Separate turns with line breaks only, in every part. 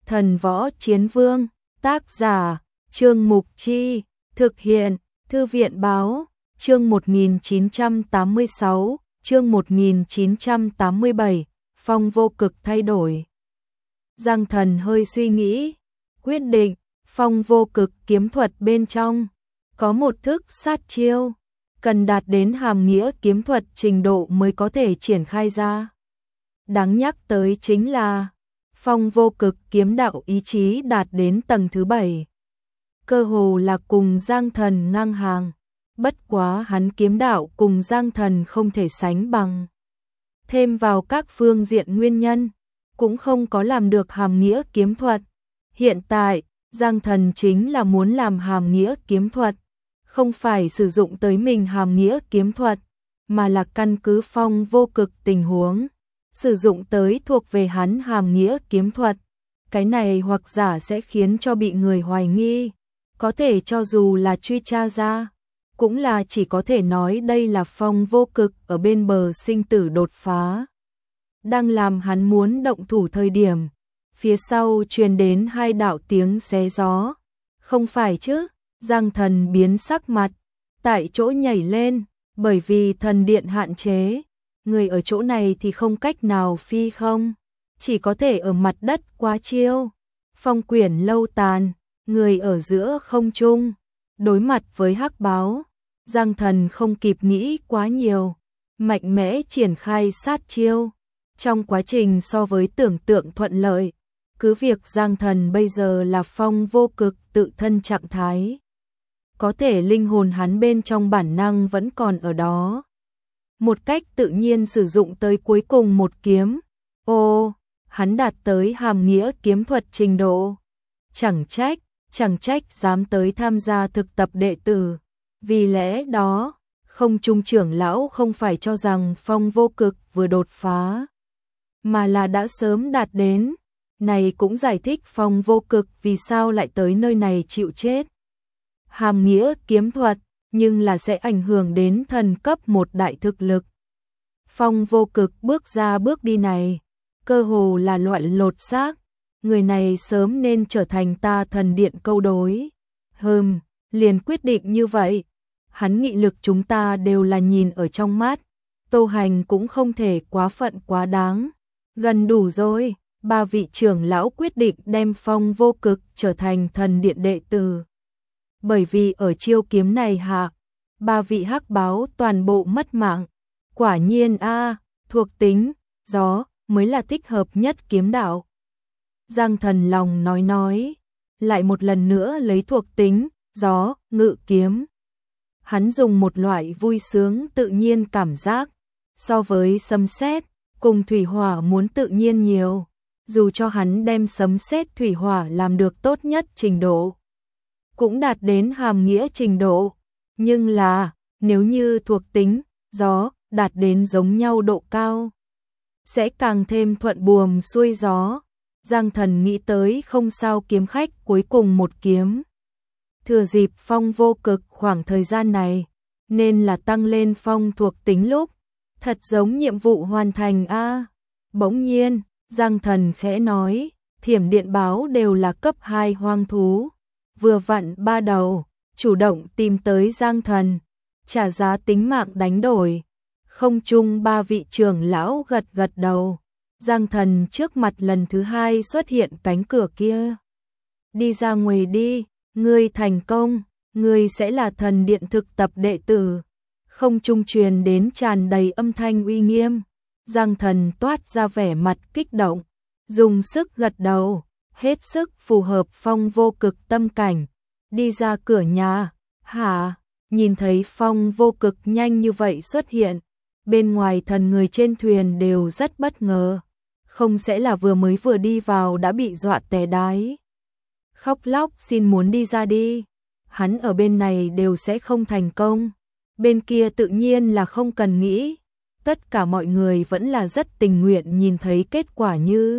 Thần Võ Chiến Vương, tác giả, Trương Mục Chi, thực hiện, Thư viện Báo, chương 1986, chương 1987, Phong Vô Cực thay đổi. Giang Thần hơi suy nghĩ, quyết định, Phong Vô Cực kiếm thuật bên trong, có một thức sát chiêu, cần đạt đến hàm nghĩa kiếm thuật trình độ mới có thể triển khai ra. Đáng nhắc tới chính là, Phong Vô Cực kiếm đạo ý chí đạt đến tầng thứ 7. Cơ hồ là cùng Giang Thần ngang hàng, bất quá hắn kiếm đạo cùng Giang Thần không thể sánh bằng. Thêm vào các phương diện nguyên nhân, cũng không có làm được hàm nghĩa kiếm thuật. Hiện tại, Giang Thần chính là muốn làm hàm nghĩa kiếm thuật, không phải sử dụng tới mình hàm nghĩa kiếm thuật, mà là căn cứ Phong Vô Cực tình huống, sử dụng tới thuộc về hắn hàm nghĩa kiếm thuật. Cái này hoặc giả sẽ khiến cho bị người hoài nghi, có thể cho dù là truy tra ra, cũng là chỉ có thể nói đây là Phong Vô Cực ở bên bờ sinh tử đột phá. Đang làm hắn muốn động thủ thời điểm, phía sau truyền đến hai đạo tiếng xé gió. Không phải chứ? Giang Thần biến sắc mặt, tại chỗ nhảy lên, bởi vì thần điện hạn chế, người ở chỗ này thì không cách nào phi không, chỉ có thể ở mặt đất quá chiêu. Phong quyển lâu tàn, người ở giữa không trung, đối mặt với hắc báo, Giang Thần không kịp nghĩ quá nhiều, mạnh mẽ triển khai sát chiêu. Trong quá trình so với tưởng tượng thuận lợi, cứ việc Giang Thần bây giờ là Phong Vô Cực tự thân trạng thái, có thể linh hồn hắn bên trong bản năng vẫn còn ở đó. Một cách tự nhiên sử dụng tới cuối cùng một kiếm. Ô, hắn đạt tới hàm nghĩa kiếm thuật trình độ. Chẳng trách dám tới tham gia thực tập đệ tử. Vì lẽ đó, không trung trưởng lão không phải cho rằng Phong Vô Cực vừa đột phá, mà là đã sớm đạt đến. Này cũng giải thích Phong Vô Cực vì sao lại tới nơi này chịu chết. Hàm nghĩa kiếm thuật, nhưng là sẽ ảnh hưởng đến thần cấp một đại thực lực. Phong Vô Cực bước ra bước đi này, cơ hồ là loạn lột xác. Người này sớm nên trở thành ta thần điện câu đối. Liền quyết định như vậy. Hắn nghị lực chúng ta đều là nhìn ở trong mắt. Tô Hành cũng không thể quá phận quá đáng. Gần đủ rồi, ba vị trưởng lão quyết định đem Phong Vô Cực trở thành thần điện đệ tử. Bởi vì ở chiêu kiếm này hạ, ba vị hắc báo toàn bộ mất mạng. Quả nhiên thuộc tính, gió, mới là thích hợp nhất kiếm đạo. Giang Thần lòng nói, lại một lần nữa lấy thuộc tính, gió, ngự kiếm. Hắn dùng một loại vui sướng tự nhiên cảm giác, so với sấm sét cùng thủy hỏa muốn tự nhiên nhiều. Dù cho hắn đem sấm sét thủy hỏa làm được tốt nhất trình độ, cũng đạt đến hàm nghĩa trình độ. Nhưng là, nếu như thuộc tính, gió, đạt đến giống nhau độ cao, sẽ càng thêm thuận buồm xuôi gió. Giang Thần nghĩ tới không sao kiếm khách cuối cùng một kiếm. Thừa dịp Phong Vô Cực khoảng thời gian này, nên là tăng lên phong thuộc tính lúc. Thật giống nhiệm vụ hoàn thành Bỗng nhiên, Giang Thần khẽ nói, Thiểm Điện Báo đều là cấp 2 hoang thú. Vừa vặn ba đầu, chủ động tìm tới Giang Thần, trả giá tính mạng đánh đổi. Không chung ba vị trưởng lão gật gật đầu. Giang Thần trước mặt lần thứ hai xuất hiện cánh cửa kia. Đi ra ngoài đi, ngươi thành công, ngươi sẽ là thần điện thực tập đệ tử. Không trung truyền đến tràn đầy âm thanh uy nghiêm. Giang Thần toát ra vẻ mặt kích động, dùng sức gật đầu, hết sức phù hợp Phong Vô Cực tâm cảnh. Đi ra cửa nhà, nhìn thấy Phong Vô Cực nhanh như vậy xuất hiện, bên ngoài thần người trên thuyền đều rất bất ngờ. Không sẽ là vừa đi vào đã bị dọa té đái. Khóc lóc xin muốn đi ra đi. Hắn ở bên này đều sẽ không thành công. Bên kia tự nhiên là không cần nghĩ. Tất cả mọi người vẫn là rất tình nguyện nhìn thấy kết quả như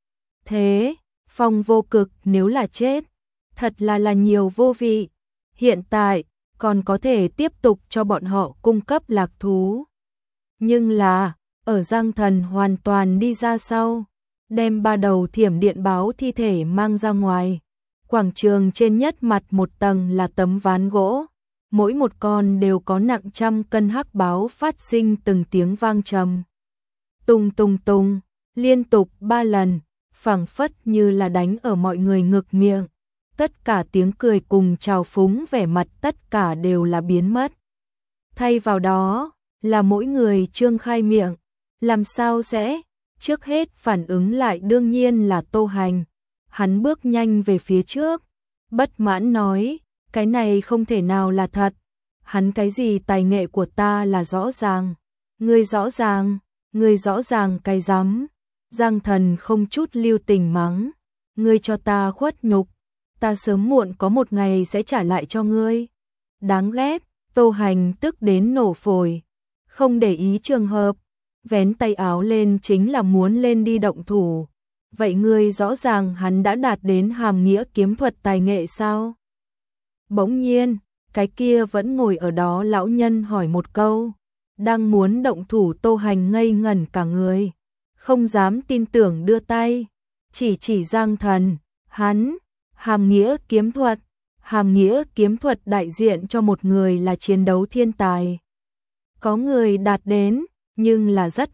thế. Phong Vô Cực nếu là chết, thật là nhiều vô vị. Hiện tại, còn có thể tiếp tục cho bọn họ cung cấp lạc thú. Nhưng là, ở Giang Thần hoàn toàn đi ra sau, đem 3 đầu thiểm điện báo thi thể mang ra ngoài. Quảng trường trên nhất mặt một tầng là tấm ván gỗ, mỗi một con đều có nặng 100 cân hắc báo phát sinh từng tiếng vang trầm. Tung tung tung, liên tục 3 lần, phảng phất như là đánh ở mọi người ngực miệng. Tất cả tiếng cười cùng trào phúng vẻ mặt tất cả đều là biến mất. Thay vào đó, là mỗi người trương khai miệng, làm sao sẽ? Trước hết phản ứng lại đương nhiên là Tô Hành. Hắn bước nhanh về phía trước, bất mãn nói, cái này không thể nào là thật. Hắn cái gì tài nghệ của ta là rõ ràng. Ngươi rõ ràng cái rắm. Giang Thần không chút lưu tình mắng, ngươi cho ta khuất nhục, ta sớm muộn có một ngày sẽ trả lại cho ngươi. Đáng ghét, Tô Hành tức đến nổ phổi, không để ý trường hợp, vén tay áo lên chính là muốn lên đi động thủ. Vậy ngươi rõ ràng hắn đã đạt đến hàm nghĩa kiếm thuật tài nghệ sao? Bỗng nhiên, cái kia vẫn ngồi ở đó lão nhân hỏi một câu, đang muốn động thủ. Tô Hành ngây ngẩn cả người, không dám tin tưởng đưa tay, chỉ Giang Thần, hắn, hàm nghĩa kiếm thuật đại diện cho một người là chiến đấu thiên tài. Có người đạt đến, nhưng là rất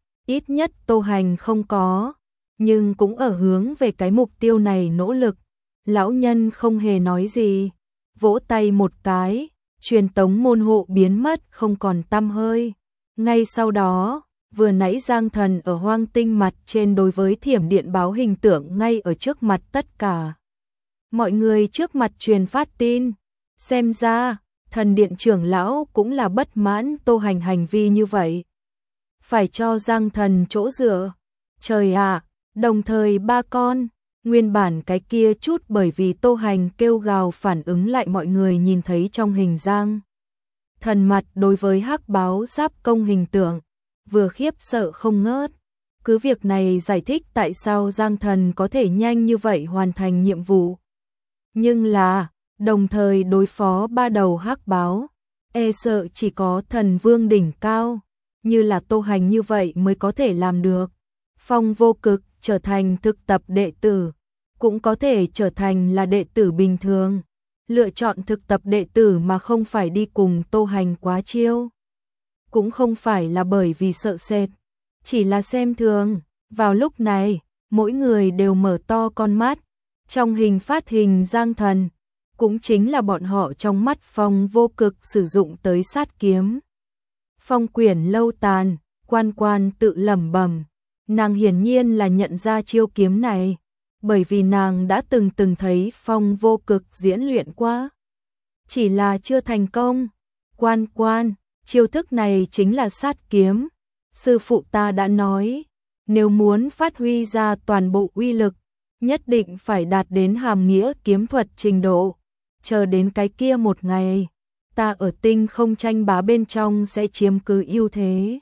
ít nhất Tô Hành không có, nhưng cũng ở hướng về cái mục tiêu này nỗ lực. Lão nhân không hề nói gì, vỗ tay một cái, truyền tống môn hộ biến mất không còn tăm hơi. Ngay sau đó, vừa nãy Giang Thần ở Hoang Tinh mặt trên đối với thiểm điện báo hình tượng ngay ở trước mặt tất cả mọi người trước mặt truyền phát tin. Xem ra, thần điện trưởng lão cũng là bất mãn Tô Hành hành vi như vậy. Phải cho Giang Thần chỗ dựa. Trời ạ, đồng thời 3 con, nguyên bản cái kia chút bởi vì Tô Hành kêu gào phản ứng lại mọi người nhìn thấy trong hình Giang Thần mặt đối với hắc báo giáp công hình tượng, vừa khiếp sợ không ngớt. Cứ việc này giải thích tại sao Giang Thần có thể nhanh như vậy hoàn thành nhiệm vụ. Nhưng là, đồng thời đối phó 3 đầu hắc báo, e sợ chỉ có thần vương đỉnh cao, như là Tô Hành như vậy mới có thể làm được. Phong Vô Cực trở thành thực tập đệ tử, cũng có thể trở thành là đệ tử bình thường. Lựa chọn thực tập đệ tử mà không phải đi cùng Tô Hành quá chiêu. Cũng không phải là bởi vì sợ sệt, chỉ là xem thường. Vào lúc này, mỗi người đều mở to con mắt. Trong hình phát hình Giang Thần, cũng chính là bọn họ trong mắt Phong Vô Cực sử dụng tới sát kiếm. Phong Quyển Lâu Tàn, Quan tự lẩm bẩm, nàng hiển nhiên là nhận ra chiêu kiếm này, bởi vì nàng đã từng thấy Phong Vô Cực diễn luyện qua, chỉ là chưa thành công. Quan, chiêu thức này chính là sát kiếm. Sư phụ ta đã nói, nếu muốn phát huy ra toàn bộ uy lực, nhất định phải đạt đến hàm nghĩa kiếm thuật trình độ. Chờ đến cái kia một ngày, ta ở tinh không tranh bá bên trong sẽ chiếm cứ ưu thế.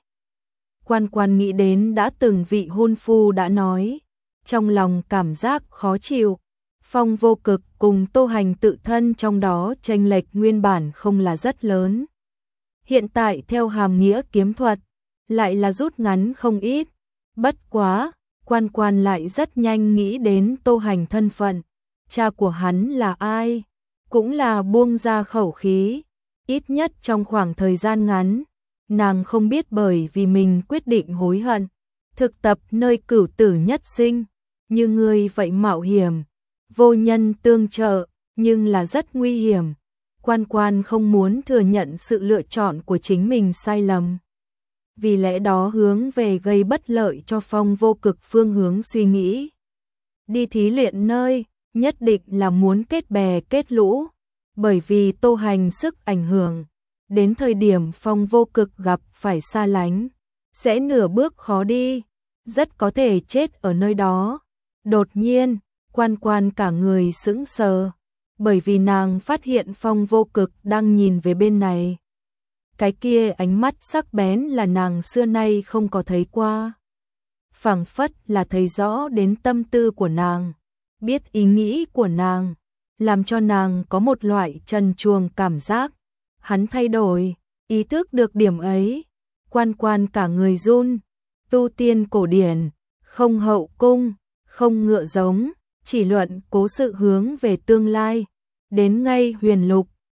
Quan nghĩ đến đã từng vị hôn phu đã nói, trong lòng cảm giác khó chịu. Phong Vô Cực cùng Tô Hành tự thân trong đó chênh lệch nguyên bản không là rất lớn. Hiện tại theo hàm nghĩa kiếm thuật, lại là rút ngắn không ít. Bất quá, Quan lại rất nhanh nghĩ đến Tô Hành thân phận. Cha của hắn là ai? Cũng là buông ra khẩu khí. Ít nhất trong khoảng thời gian ngắn, nàng không biết bởi vì mình quyết định hối hận. Thực tập nơi cửu tử nhất sinh, như ngươi vậy mạo hiểm, vô nhân tương trợ, nhưng là rất nguy hiểm. Quan không muốn thừa nhận sự lựa chọn của chính mình sai lầm. Vì lẽ đó hướng về gây bất lợi cho Phong Vô Cực phương hướng suy nghĩ. Đi thí luyện nơi, nhất định là muốn kết bè kết lũ, bởi vì Tô Hành sức ảnh hưởng. Đến thời điểm Phong Vô Cực gặp phải xa lánh, sẽ nửa bước khó đi, rất có thể chết ở nơi đó. Đột nhiên, Quan cả người sững sờ, bởi vì nàng phát hiện Phong Vô Cực đang nhìn về bên này. Cái kia ánh mắt sắc bén là nàng xưa nay không có thấy qua. Phảng phất là thấy rõ đến tâm tư của nàng, biết ý nghĩ của nàng, làm cho nàng có một loại trần truồng cảm giác. Hắn thay đổi, ý thức được điểm ấy, Quan cả người run. Tu tiên cổ điển, không hậu cung, không ngựa giống, chỉ luận cố sự hướng về tương lai. Đến ngay huyền lục,